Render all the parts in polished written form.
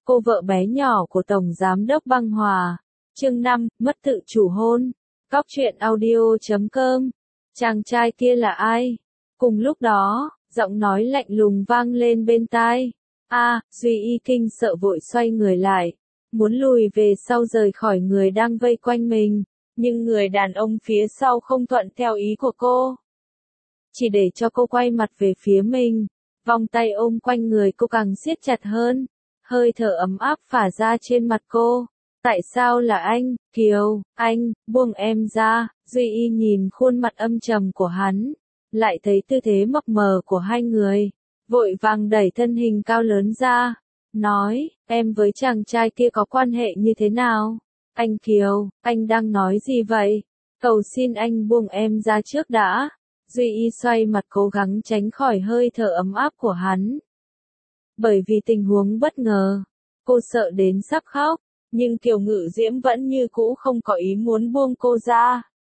cô vợ bé nhỏ của Tổng Giám đốc Băng Hòa. Chương 5, mất tự chủ hôn. Cóc truyện audio.com. Chàng trai kia là ai? Cùng lúc đó, giọng nói lạnh lùng vang lên bên tai. Duy Y kinh sợ vội xoay người lại, muốn lùi về sau rời khỏi người đang vây quanh mình, nhưng người đàn ông phía sau không thuận theo ý của cô. Chỉ để cho cô quay mặt về phía mình, vòng tay ôm quanh người cô càng siết chặt hơn, hơi thở ấm áp phả ra trên mặt cô. Tại sao là anh, Kiều, anh, buông em ra. Duy Y nhìn khuôn mặt âm trầm của hắn, lại thấy tư thế mập mờ của hai người, vội vàng đẩy thân hình cao lớn ra, nói, em với chàng trai kia có quan hệ như thế nào? Anh Kiều, anh đang nói gì vậy? Cầu xin anh buông em ra trước đã. Duy Y xoay mặt cố gắng tránh khỏi hơi thở ấm áp của hắn. Bởi vì tình huống bất ngờ, cô sợ đến sắp khóc, nhưng Kiều Ngự Diễm vẫn như cũ không có ý muốn buông cô ra.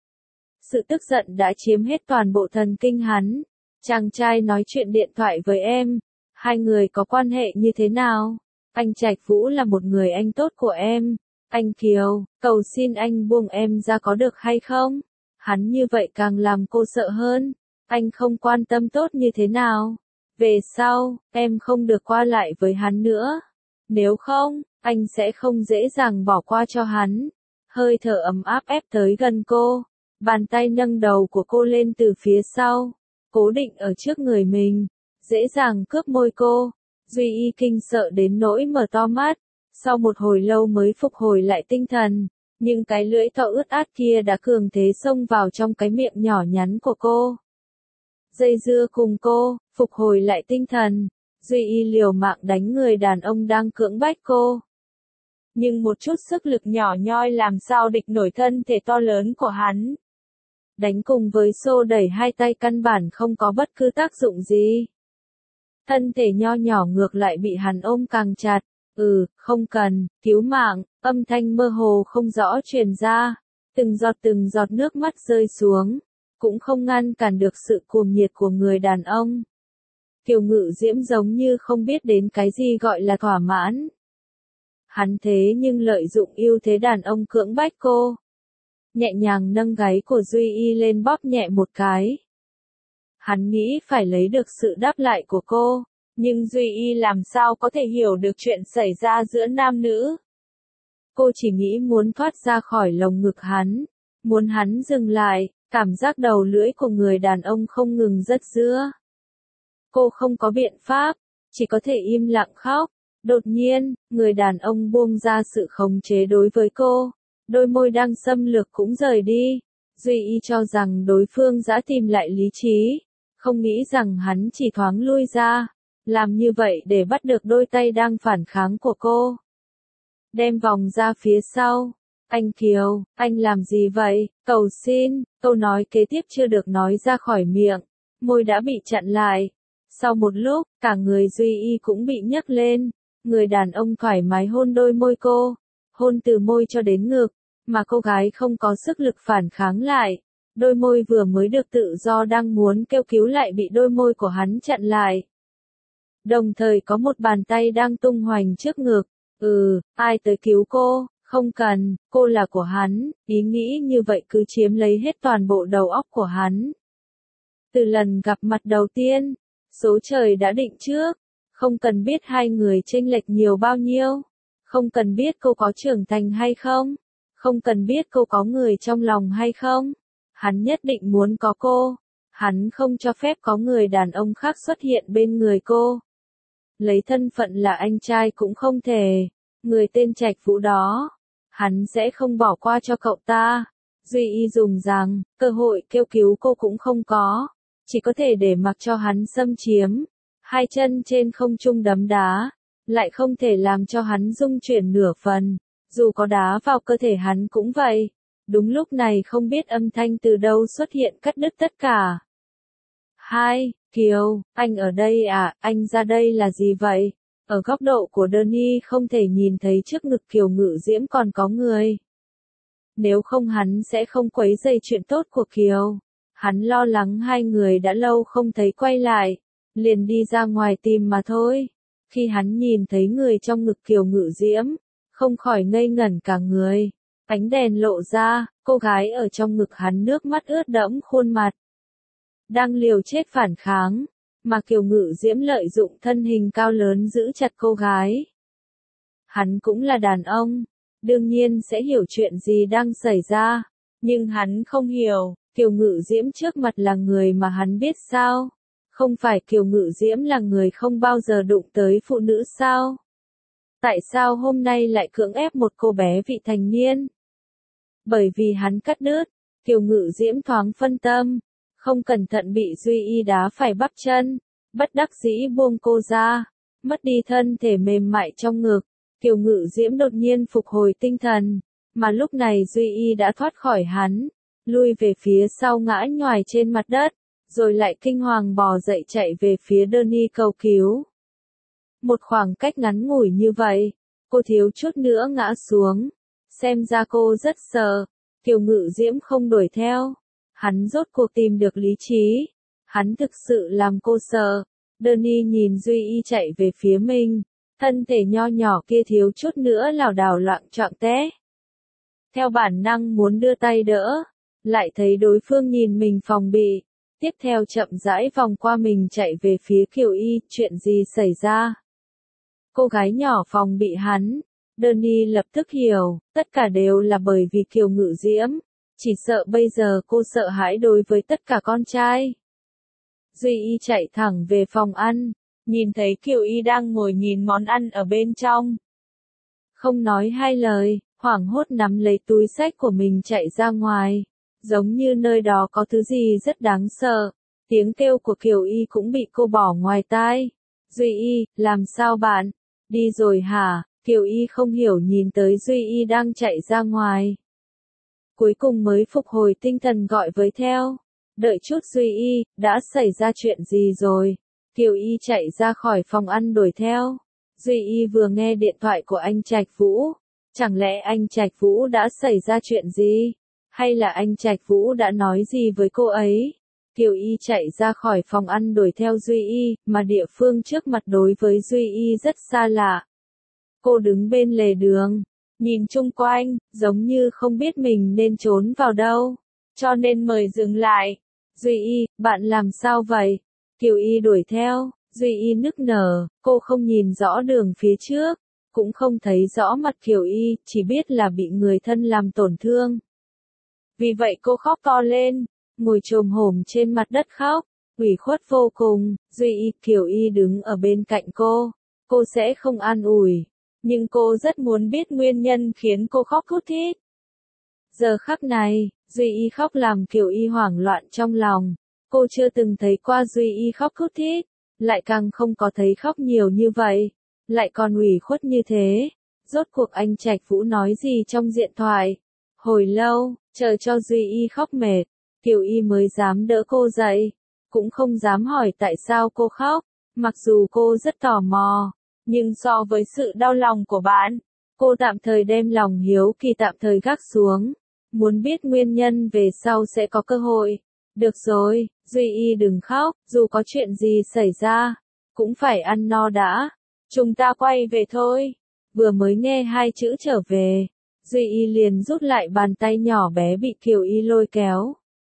Sự tức giận đã chiếm hết toàn bộ thần kinh hắn. Chàng trai nói chuyện điện thoại với em, hai người có quan hệ như thế nào? Anh Trạch Vũ là một người anh tốt của em. Anh Kiều, cầu xin anh buông em ra có được hay không? Hắn như vậy càng làm cô sợ hơn. Anh không quan tâm tốt như thế nào? Về sau, em không được qua lại với hắn nữa. Nếu không, anh sẽ không dễ dàng bỏ qua cho hắn. Hơi thở ấm áp ép tới gần cô. Bàn tay nâng đầu của cô lên từ phía sau, cố định ở trước người mình, dễ dàng cướp môi cô. Duy Y kinh sợ đến nỗi mở to mắt, sau một hồi lâu mới phục hồi lại tinh thần, nhưng cái lưỡi thọ ướt át kia đã cường thế xông vào trong cái miệng nhỏ nhắn của cô. Dây dưa cùng cô, phục hồi lại tinh thần, Duy Y liều mạng đánh người đàn ông đang cưỡng bách cô. Nhưng một chút sức lực nhỏ nhoi làm sao địch nổi thân thể to lớn của hắn. Đánh cùng với xô đẩy hai tay căn bản không có bất cứ tác dụng gì. Thân thể nho nhỏ ngược lại bị hắn ôm càng chặt. Không cần, cứu mạng, âm thanh mơ hồ không rõ truyền ra. Từng giọt nước mắt rơi xuống, cũng không ngăn cản được sự cuồng nhiệt của người đàn ông. Kiều Ngự Diễm giống như không biết đến cái gì gọi là thỏa mãn. Hắn thế nhưng lợi dụng ưu thế đàn ông cưỡng bách cô. Nhẹ nhàng nâng gáy của Duy Y lên bóp nhẹ một cái. Hắn nghĩ phải lấy được sự đáp lại của cô, nhưng Duy Y làm sao có thể hiểu được chuyện xảy ra giữa nam nữ. Cô chỉ nghĩ muốn thoát ra khỏi lồng ngực hắn, muốn hắn dừng lại, cảm giác đầu lưỡi của người đàn ông không ngừng rất rữa. Cô không có biện pháp, chỉ có thể im lặng khóc. Đột nhiên, người đàn ông buông ra sự khống chế đối với cô. Đôi môi đang xâm lược cũng rời đi. Duy Y cho rằng đối phương đã tìm lại lý trí, không nghĩ rằng hắn chỉ thoáng lui ra, làm như vậy để bắt được đôi tay đang phản kháng của cô. Đem vòng ra phía sau. Anh Kiều, anh làm gì vậy? Cầu xin. Câu nói kế tiếp chưa được nói ra khỏi miệng, môi đã bị chặn lại. Sau một lúc, cả người Duy Y cũng bị nhấc lên. Người đàn ông thoải mái hôn đôi môi cô, hôn từ môi cho đến ngực, mà cô gái không có sức lực phản kháng lại. Đôi môi vừa mới được tự do đang muốn kêu cứu lại bị đôi môi của hắn chặn lại. Đồng thời có một bàn tay đang tung hoành trước ngực. Ai tới cứu cô? Không cần, cô là của hắn. Ý nghĩ như vậy cứ chiếm lấy hết toàn bộ đầu óc của hắn. Từ lần gặp mặt đầu tiên, số trời đã định trước. Không cần biết hai người chênh lệch nhiều bao nhiêu. Không cần biết cô có trưởng thành hay không. Không cần biết cô có người trong lòng hay không. Hắn nhất định muốn có cô. Hắn không cho phép có người đàn ông khác xuất hiện bên người cô. Lấy thân phận là anh trai cũng không thể. Người tên Trạch Vũ đó, hắn sẽ không bỏ qua cho cậu ta. Duy Y dùng rằng, cơ hội kêu cứu cô cũng không có. Chỉ có thể để mặc cho hắn xâm chiếm. Hai chân trên không trung đấm đá, lại không thể làm cho hắn rung chuyển nửa phần. Dù có đá vào cơ thể hắn cũng vậy. Đúng lúc này không biết âm thanh từ đâu xuất hiện cắt đứt tất cả. Kiều, anh ở đây à, anh ra đây là gì vậy? Ở góc độ của Danny không thể nhìn thấy trước ngực Kiều Ngự Diễm còn có người. Nếu không hắn sẽ không quấy rầy chuyện tốt của Kiều. Hắn lo lắng hai người đã lâu không thấy quay lại, liền đi ra ngoài tìm mà thôi. Khi hắn nhìn thấy người trong ngực Kiều Ngự Diễm, không khỏi ngây ngẩn cả người. Ánh đèn lộ ra, cô gái ở trong ngực hắn nước mắt ướt đẫm khuôn mặt. Đang liều chết phản kháng, mà Kiều Ngự Diễm lợi dụng thân hình cao lớn giữ chặt cô gái. Hắn cũng là đàn ông, đương nhiên sẽ hiểu chuyện gì đang xảy ra, nhưng hắn không hiểu, Kiều Ngự Diễm trước mặt là người mà hắn biết sao? Không phải Kiều Ngự Diễm là người không bao giờ đụng tới phụ nữ sao? Tại sao hôm nay lại cưỡng ép một cô bé vị thành niên? Bởi vì hắn cắt đứt, Kiều Ngự Diễm thoáng phân tâm, không cẩn thận bị Duy Y đá phải bắp chân, bất đắc dĩ buông cô ra, mất đi thân thể mềm mại trong ngực. Kiều Ngự Diễm đột nhiên phục hồi tinh thần, mà lúc này Duy Y đã thoát khỏi hắn, lui về phía sau ngã nhoài trên mặt đất, rồi lại kinh hoàng bò dậy chạy về phía Donnie cầu cứu. Một khoảng cách ngắn ngủi như vậy, cô thiếu chút nữa ngã xuống, xem ra cô rất sợ. Kiều Ngự Diễm không đuổi theo, hắn rốt cuộc tìm được lý trí, hắn thực sự làm cô sợ. Donnie nhìn Duy Y chạy về phía mình, thân thể nho nhỏ kia thiếu chút nữa lảo đảo loạng choạng té. Theo bản năng muốn đưa tay đỡ, lại thấy đối phương nhìn mình phòng bị, tiếp theo chậm rãi vòng qua mình chạy về phía Kiều Y, chuyện gì xảy ra? Cô gái nhỏ phòng bị hắn, Donnie lập tức hiểu, tất cả đều là bởi vì Kiều Ngự Diễm, chỉ sợ bây giờ cô sợ hãi đối với tất cả con trai. Duy Y chạy thẳng về phòng ăn, nhìn thấy Kiều Y đang ngồi nhìn món ăn ở bên trong. Không nói hai lời, hoảng hốt nắm lấy túi xách của mình chạy ra ngoài, giống như nơi đó có thứ gì rất đáng sợ. Tiếng kêu của Kiều Y cũng bị cô bỏ ngoài tai. Duy Y, làm sao bạn? Đi rồi hả? Kiều Y không hiểu nhìn tới Duy Y đang chạy ra ngoài. Cuối cùng mới phục hồi tinh thần gọi với theo. Đợi chút Duy Y, đã xảy ra chuyện gì rồi? Kiều Y chạy ra khỏi phòng ăn đuổi theo. Duy Y vừa nghe điện thoại của anh Trạch Vũ. Chẳng lẽ anh Trạch Vũ đã xảy ra chuyện gì? Hay là anh Trạch Vũ đã nói gì với cô ấy? Kiều Y chạy ra khỏi phòng ăn đuổi theo Duy Y, mà địa phương trước mặt đối với Duy Y rất xa lạ. Cô đứng bên lề đường, nhìn chung quanh, giống như không biết mình nên trốn vào đâu, cho nên mời dừng lại. Duy Y, bạn làm sao vậy? Kiều Y đuổi theo, Duy Y nức nở, cô không nhìn rõ đường phía trước, cũng không thấy rõ mặt Kiều Y, chỉ biết là bị người thân làm tổn thương. Vì vậy cô khóc to lên, ngồi chồm hổm trên mặt đất khóc, ủy khuất vô cùng. Duy Y, Kiều Y đứng ở bên cạnh cô sẽ không an ủi, nhưng cô rất muốn biết nguyên nhân khiến cô khóc thút thít. Giờ khắc này, Duy Y khóc làm Kiều Y hoảng loạn trong lòng, cô chưa từng thấy qua Duy Y khóc thút thít, lại càng không có thấy khóc nhiều như vậy, lại còn ủy khuất như thế. Rốt cuộc anh Trạch Vũ nói gì trong điện thoại? Hồi lâu, chờ cho Duy Y khóc mệt, Kiều Y mới dám đỡ cô dậy, cũng không dám hỏi tại sao cô khóc, mặc dù cô rất tò mò, nhưng so với sự đau lòng của bạn, cô tạm thời đem lòng hiếu kỳ tạm thời gác xuống, muốn biết nguyên nhân về sau sẽ có cơ hội. Được rồi, Duy Y đừng khóc, dù có chuyện gì xảy ra, cũng phải ăn no đã, chúng ta quay về thôi. Vừa mới nghe hai chữ trở về, Duy Y liền rút lại bàn tay nhỏ bé bị Kiều Y lôi kéo.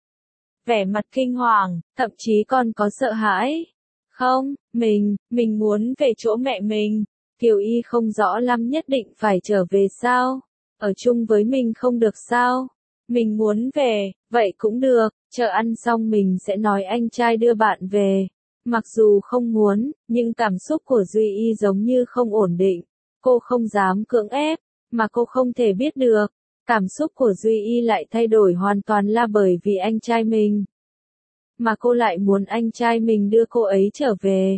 Vẻ mặt kinh hoàng, thậm chí còn có sợ hãi. Không, mình muốn về chỗ mẹ mình. Kiều Y không rõ lắm nhất định phải trở về sao? Ở chung với mình không được sao? Mình muốn về, vậy cũng được, chờ ăn xong mình sẽ nói anh trai đưa bạn về. Mặc dù không muốn, nhưng cảm xúc của Duy Y giống như không ổn định. Cô không dám cưỡng ép, mà cô không thể biết được. Cảm xúc của Duy Y lại thay đổi hoàn toàn là bởi vì anh trai mình. Mà cô lại muốn anh trai mình đưa cô ấy trở về.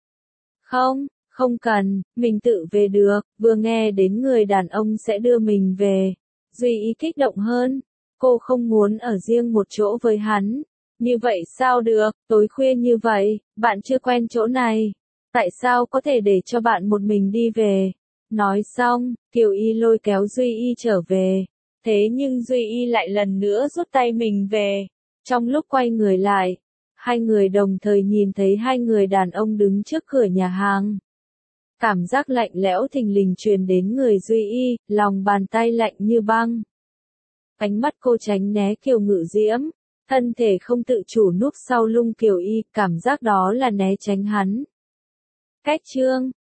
Không cần, mình tự về được, vừa nghe đến người đàn ông sẽ đưa mình về. Duy Y kích động hơn, cô không muốn ở riêng một chỗ với hắn. Như vậy sao được, tối khuya như vậy, bạn chưa quen chỗ này. Tại sao có thể để cho bạn một mình đi về? Nói xong, Kiều Y lôi kéo Duy Y trở về. Thế nhưng Duy Y lại lần nữa rút tay mình về. Trong lúc quay người lại, hai người đồng thời nhìn thấy hai người đàn ông đứng trước cửa nhà hàng. Cảm giác lạnh lẽo thình lình truyền đến người Duy Y, lòng bàn tay lạnh như băng. Ánh mắt cô tránh né Kiều Ngự Diễm, thân thể không tự chủ núp sau lưng Kiều Y, cảm giác đó là né tránh hắn. Cách chương